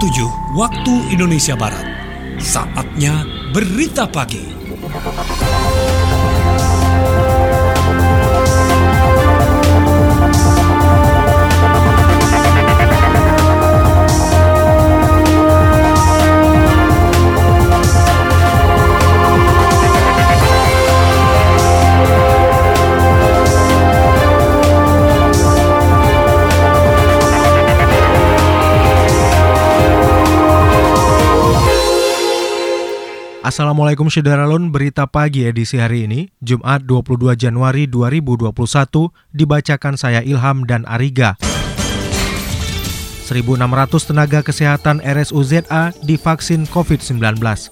7 waktu Indonesia Barat. Saatnya Berita Pagi. Assalamualaikum Syederalun, berita pagi edisi hari ini, Jumat 22 Januari 2021, dibacakan saya Ilham dan Ariga. 1.600 tenaga kesehatan RSUZA divaksin COVID-19. 30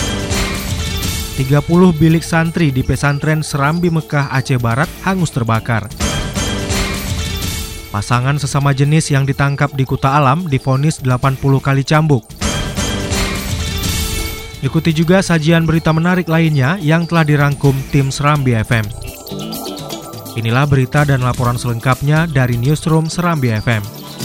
bilik santri di pesantren Serambi Mekah, Aceh Barat hangus terbakar. Pasangan sesama jenis yang ditangkap di Kuta Alam divonis 80 kali cambuk. Ikuti juga sajian berita menarik lainnya yang telah dirangkum tim Serambi FM. Inilah berita dan laporan selengkapnya dari Newsroom Serambi FM.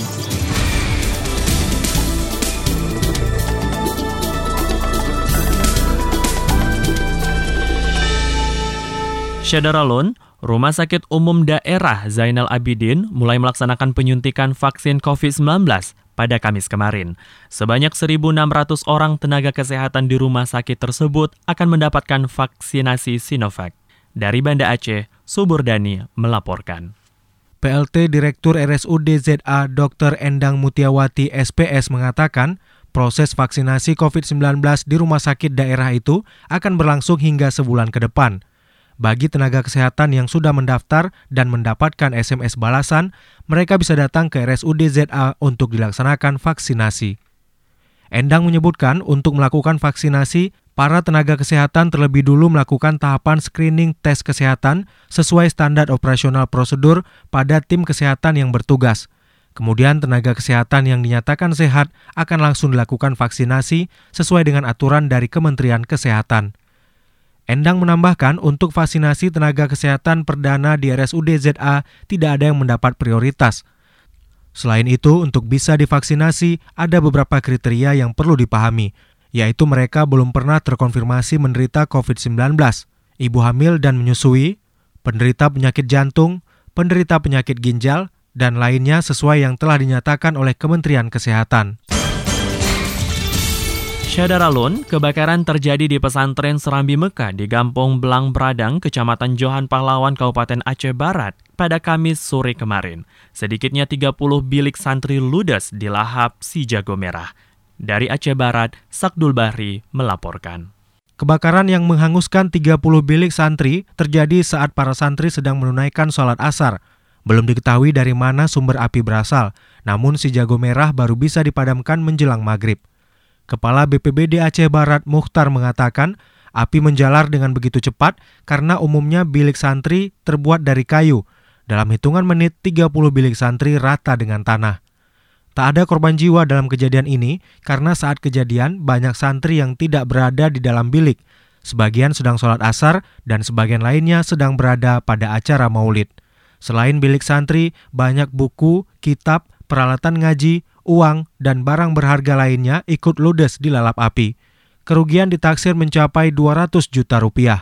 Syederalun, Rumah Sakit Umum Daerah Zainal Abidin mulai melaksanakan penyuntikan vaksin COVID-19 pada Kamis kemarin. Sebanyak 1.600 orang tenaga kesehatan di rumah sakit tersebut akan mendapatkan vaksinasi Sinovac. Dari Banda Aceh, Suburdani melaporkan. PLT Direktur RSUD ZA Dr. Endang Mutiawati SPS mengatakan, proses vaksinasi COVID-19 di rumah sakit daerah itu akan berlangsung hingga sebulan ke depan. Bagi tenaga kesehatan yang sudah mendaftar dan mendapatkan SMS balasan, mereka bisa datang ke RSUD ZA untuk dilaksanakan vaksinasi. Endang menyebutkan untuk melakukan vaksinasi, para tenaga kesehatan terlebih dulu melakukan tahapan screening tes kesehatan sesuai standar operasional prosedur pada tim kesehatan yang bertugas. Kemudian tenaga kesehatan yang dinyatakan sehat akan langsung dilakukan vaksinasi sesuai dengan aturan dari Kementerian Kesehatan. Endang menambahkan untuk vaksinasi tenaga kesehatan perdana di RSUD ZA tidak ada yang mendapat prioritas. Selain itu, untuk bisa divaksinasi ada beberapa kriteria yang perlu dipahami, yaitu mereka belum pernah terkonfirmasi menderita COVID-19, ibu hamil dan menyusui, penderita penyakit jantung, penderita penyakit ginjal, dan lainnya sesuai yang telah dinyatakan oleh Kementerian Kesehatan. Syederalun, kebakaran terjadi di pesantren Serambi Mekah di Gampong Belang Bradang, Kecamatan Johan Pahlawan, Kabupaten Aceh Barat pada Kamis sore kemarin. Sedikitnya 30 bilik santri ludes dilahap si jago merah. Dari Aceh Barat, Sakdul Bahri melaporkan. Kebakaran yang menghanguskan 30 bilik santri terjadi saat para santri sedang menunaikan sholat asar. Belum diketahui dari mana sumber api berasal, namun si jago merah baru bisa dipadamkan menjelang maghrib. Kepala BPBD Aceh Barat Mukhtar mengatakan, api menjalar dengan begitu cepat karena umumnya bilik santri terbuat dari kayu. Dalam hitungan menit, 30 bilik santri rata dengan tanah. Tak ada korban jiwa dalam kejadian ini karena saat kejadian banyak santri yang tidak berada di dalam bilik. Sebagian sedang sholat asar dan sebagian lainnya sedang berada pada acara maulid. Selain bilik santri, banyak buku, kitab, peralatan ngaji, uang, dan barang berharga lainnya ikut ludes dilalap api. Kerugian ditaksir mencapai 200 juta rupiah.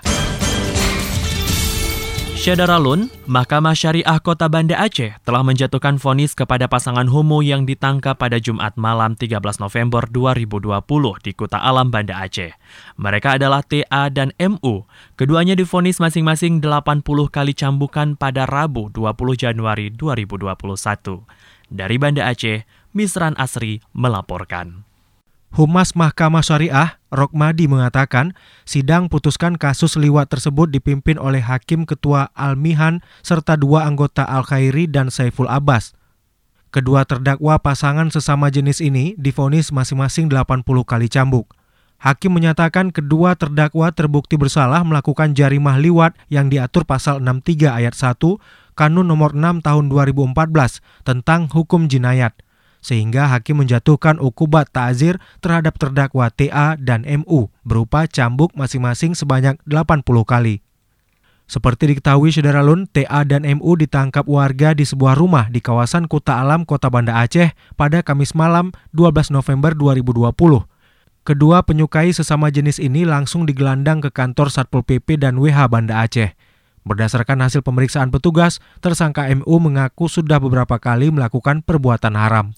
Syederalun, Mahkamah Syariah Kota Banda Aceh telah menjatuhkan vonis kepada pasangan homo yang ditangkap pada Jumat malam 13 November 2020 di Kuta Alam, Banda Aceh. Mereka adalah TA dan MU. Keduanya divonis masing-masing 80 kali cambukan pada Rabu 20 Januari 2021. Dari Banda Aceh, Misran Asri melaporkan. Humas Mahkamah Syariah, Rokmadi mengatakan, sidang putuskan kasus liwat tersebut dipimpin oleh Hakim Ketua Al-Mihan serta 2 anggota Al-Khairi dan Saiful Abbas. Kedua terdakwa pasangan sesama jenis ini divonis masing-masing 80 kali cambuk. Hakim menyatakan kedua terdakwa terbukti bersalah melakukan jarimah liwat yang diatur pasal 63 ayat 1 Kanun nomor 6 tahun 2014 tentang hukum jinayat, sehingga hakim menjatuhkan ukubat ta'zir terhadap terdakwa TA dan MU berupa cambuk masing-masing sebanyak 80 kali. Seperti diketahui Syederalun, TA dan MU ditangkap warga di sebuah rumah di kawasan Kuta Alam, Kota Banda Aceh pada Kamis malam 12 November 2020. Kedua penyukai sesama jenis ini langsung digelandang ke kantor Satpol PP dan WH Banda Aceh. Berdasarkan hasil pemeriksaan petugas, tersangka MU mengaku sudah beberapa kali melakukan perbuatan haram.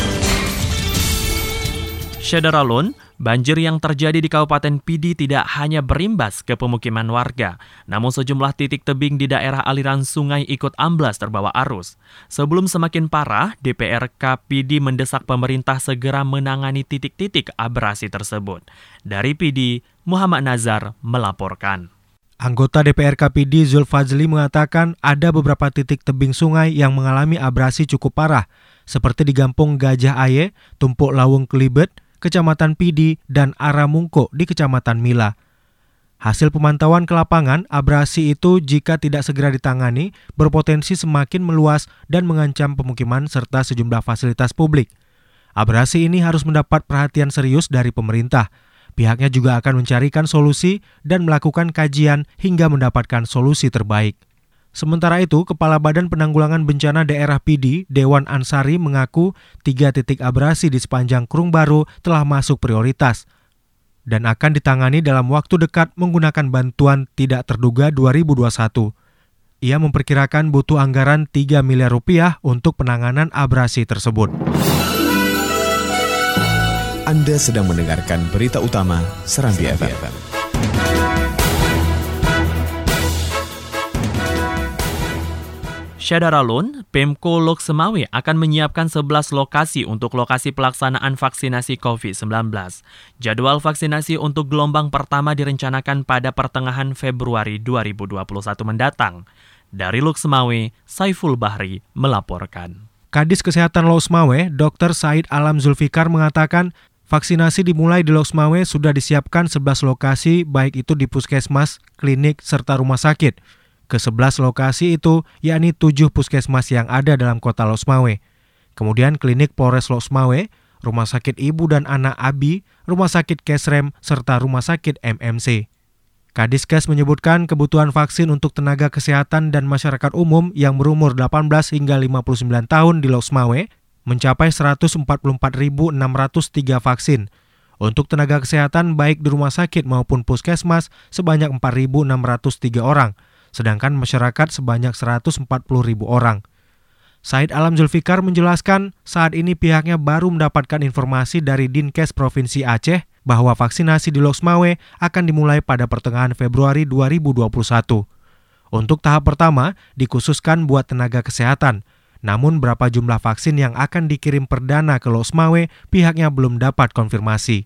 Syederalun, banjir yang terjadi di Kabupaten Pidi tidak hanya berimbas ke pemukiman warga, namun sejumlah titik tebing di daerah aliran sungai ikut amblas terbawa arus. Sebelum semakin parah, DPRK Pidi mendesak pemerintah segera menangani titik-titik abrasi tersebut. Dari Pidi, Muhammad Nazar melaporkan. Anggota DPRK Pidi Zulfazli mengatakan ada beberapa titik tebing sungai yang mengalami abrasi cukup parah, seperti di Gampung Gajah Aye, Tumpuk Lawung Kelibet, Kecamatan Pidi, dan Aramungko di Kecamatan Mila. Hasil pemantauan ke lapangan, abrasi itu jika tidak segera ditangani, berpotensi semakin meluas dan mengancam pemukiman serta sejumlah fasilitas publik. Abrasi ini harus mendapat perhatian serius dari pemerintah. Pihaknya juga akan mencarikan solusi dan melakukan kajian hingga mendapatkan solusi terbaik. Sementara itu, Kepala Badan Penanggulangan Bencana Daerah Pidi, Dewan Ansari, mengaku 3 titik abrasi di sepanjang Krung Baru telah masuk prioritas dan akan ditangani dalam waktu dekat menggunakan bantuan tidak terduga 2021. Ia memperkirakan butuh anggaran 3 miliar rupiah untuk penanganan abrasi tersebut. Anda sedang mendengarkan berita utama Serambi FM. Syederalun, Pemko Lok Semawe akan menyiapkan 11 lokasi untuk lokasi pelaksanaan vaksinasi COVID-19. Jadwal vaksinasi untuk gelombang pertama direncanakan pada pertengahan Februari 2021 mendatang. Dari Lok Semawe, Saiful Bahri melaporkan. Kadis Kesehatan Lok Semawe, Dr. Said Alam Zulfikar mengatakan vaksinasi dimulai di Lok Semawe sudah disiapkan 11 lokasi baik itu di puskesmas, klinik, serta rumah sakit. Ke-11 lokasi itu, yakni 7 puskesmas yang ada dalam kota Lok Semawe. Kemudian klinik Polres Lok Semawe, rumah sakit ibu dan anak ABI, rumah sakit Kesrem, serta rumah sakit MMC. Kadiskes menyebutkan kebutuhan vaksin untuk tenaga kesehatan dan masyarakat umum yang berumur 18 hingga 59 tahun di Lok Semawe mencapai 144.603 vaksin. Untuk tenaga kesehatan baik di rumah sakit maupun puskesmas sebanyak 4.603 orang. Sedangkan masyarakat sebanyak 140.000 orang. Said Alam Zulfikar menjelaskan saat ini pihaknya baru mendapatkan informasi dari Dinkes Provinsi Aceh bahwa vaksinasi di Lok Semawe akan dimulai pada pertengahan Februari 2021. Untuk tahap pertama dikhususkan buat tenaga kesehatan. Namun berapa jumlah vaksin yang akan dikirim perdana ke Lok Semawe pihaknya belum dapat konfirmasi.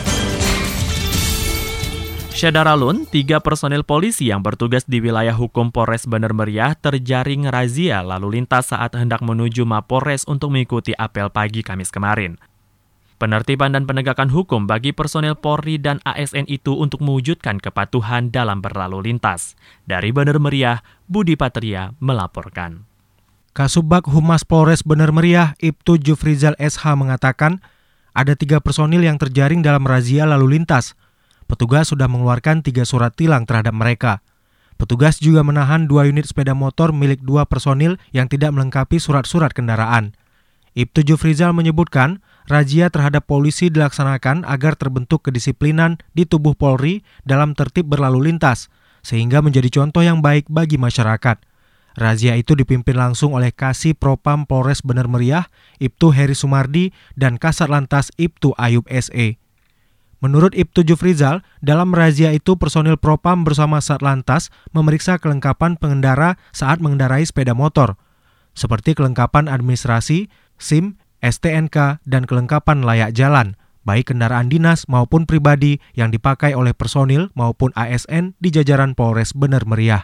Syederalun, 3 personel polisi yang bertugas di wilayah hukum Polres Bener Meriah terjaring razia lalu lintas saat hendak menuju Mapolres untuk mengikuti apel pagi Kamis kemarin. Penertiban dan penegakan hukum bagi personel Polri dan ASN itu untuk mewujudkan kepatuhan dalam berlalu lintas. Dari Bener Meriah, Budi Patria melaporkan. Kasubag Humas Polres Bener Meriah, Ibtu Jufrizal SH mengatakan ada 3 personil yang terjaring dalam razia lalu lintas. Petugas sudah mengeluarkan 3 surat tilang terhadap mereka. Petugas juga menahan 2 unit sepeda motor milik 2 personil yang tidak melengkapi surat-surat kendaraan. Ibtu Jufrizal menyebutkan, razia terhadap polisi dilaksanakan agar terbentuk kedisiplinan di tubuh Polri dalam tertib berlalu lintas, sehingga menjadi contoh yang baik bagi masyarakat. Razia itu dipimpin langsung oleh Kasih Propam Polres Bener Meriah, Ibtu Heri Sumardi, dan Kasat Lantas Ibtu Ayub SE. Menurut Ibtu Jufrizal, dalam razia itu personil Propam bersama Satlantas memeriksa kelengkapan pengendara saat mengendarai sepeda motor, seperti kelengkapan administrasi, SIM, STNK, dan kelengkapan layak jalan, baik kendaraan dinas maupun pribadi yang dipakai oleh personil maupun ASN di jajaran Polres Bener Meriah.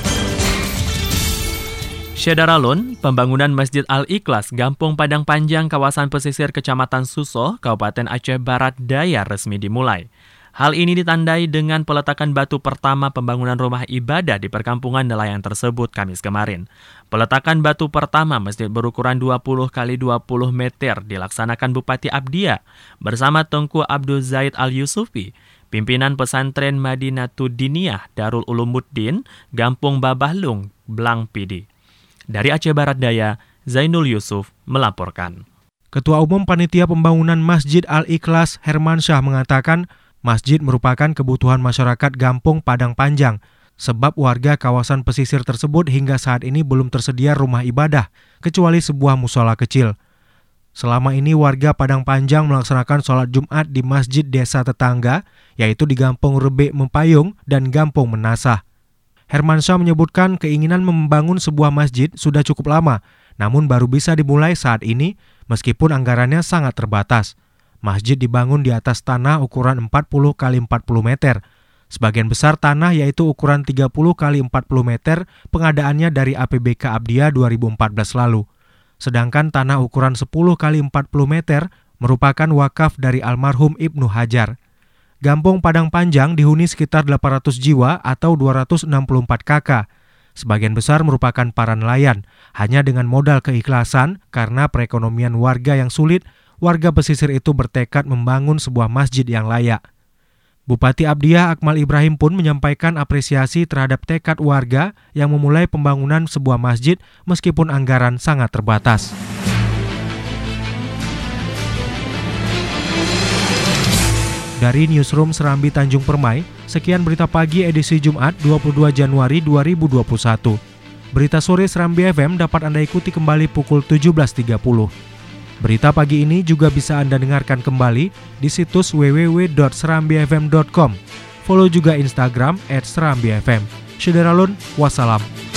Syederalun, pembangunan Masjid Al-Ikhlas Gampung Padang Panjang kawasan pesisir Kecamatan Suso, Kabupaten Aceh Barat Daya resmi dimulai. Hal ini ditandai dengan peletakan batu pertama pembangunan rumah ibadah di perkampungan nelayan tersebut Kamis kemarin. Peletakan batu pertama masjid berukuran 20 x 20 meter dilaksanakan Bupati Abdiya bersama Tengku Abdul Zaid Al-Yusufi, pimpinan pesantren Madinatud Diniyah Darul Ulumuddin, Gampung Babahlung, Blang Pidi. Dari Aceh Barat Daya, Zainul Yusuf melaporkan. Ketua Umum Panitia Pembangunan Masjid Al-Ikhlas Hermansyah mengatakan, masjid merupakan kebutuhan masyarakat Gampung Padang Panjang, sebab warga kawasan pesisir tersebut hingga saat ini belum tersedia rumah ibadah, kecuali sebuah mushola kecil. Selama ini warga Padang Panjang melaksanakan sholat Jumat di masjid desa tetangga, yaitu di Gampung Rebe Mempayung dan Gampung Menasah. Hermansyah menyebutkan keinginan membangun sebuah masjid sudah cukup lama, namun baru bisa dimulai saat ini meskipun anggarannya sangat terbatas. Masjid dibangun di atas tanah ukuran 40 x 40 meter. Sebagian besar tanah yaitu ukuran 30 x 40 meter pengadaannya dari APBK Abdiya 2014 lalu. Sedangkan tanah ukuran 10 x 40 meter merupakan wakaf dari almarhum Ibnu Hajar. Gampung Padang Panjang dihuni sekitar 800 jiwa atau 264 kakak. Sebagian besar merupakan para nelayan, hanya dengan modal keikhlasan karena perekonomian warga yang sulit. Warga pesisir itu bertekad membangun sebuah masjid yang layak. Bupati Abdiya Akmal Ibrahim pun menyampaikan apresiasi terhadap tekad warga yang memulai pembangunan sebuah masjid meskipun anggaran sangat terbatas. Dari Newsroom Serambi Tanjung Permai, sekian berita pagi edisi Jumat 22 Januari 2021. Berita sore Serambi FM dapat Anda ikuti kembali pukul 17.30. Berita pagi ini juga bisa Anda dengarkan kembali di situs www.serambifm.com. Follow juga Instagram @serambifm. Syederalun, wassalam.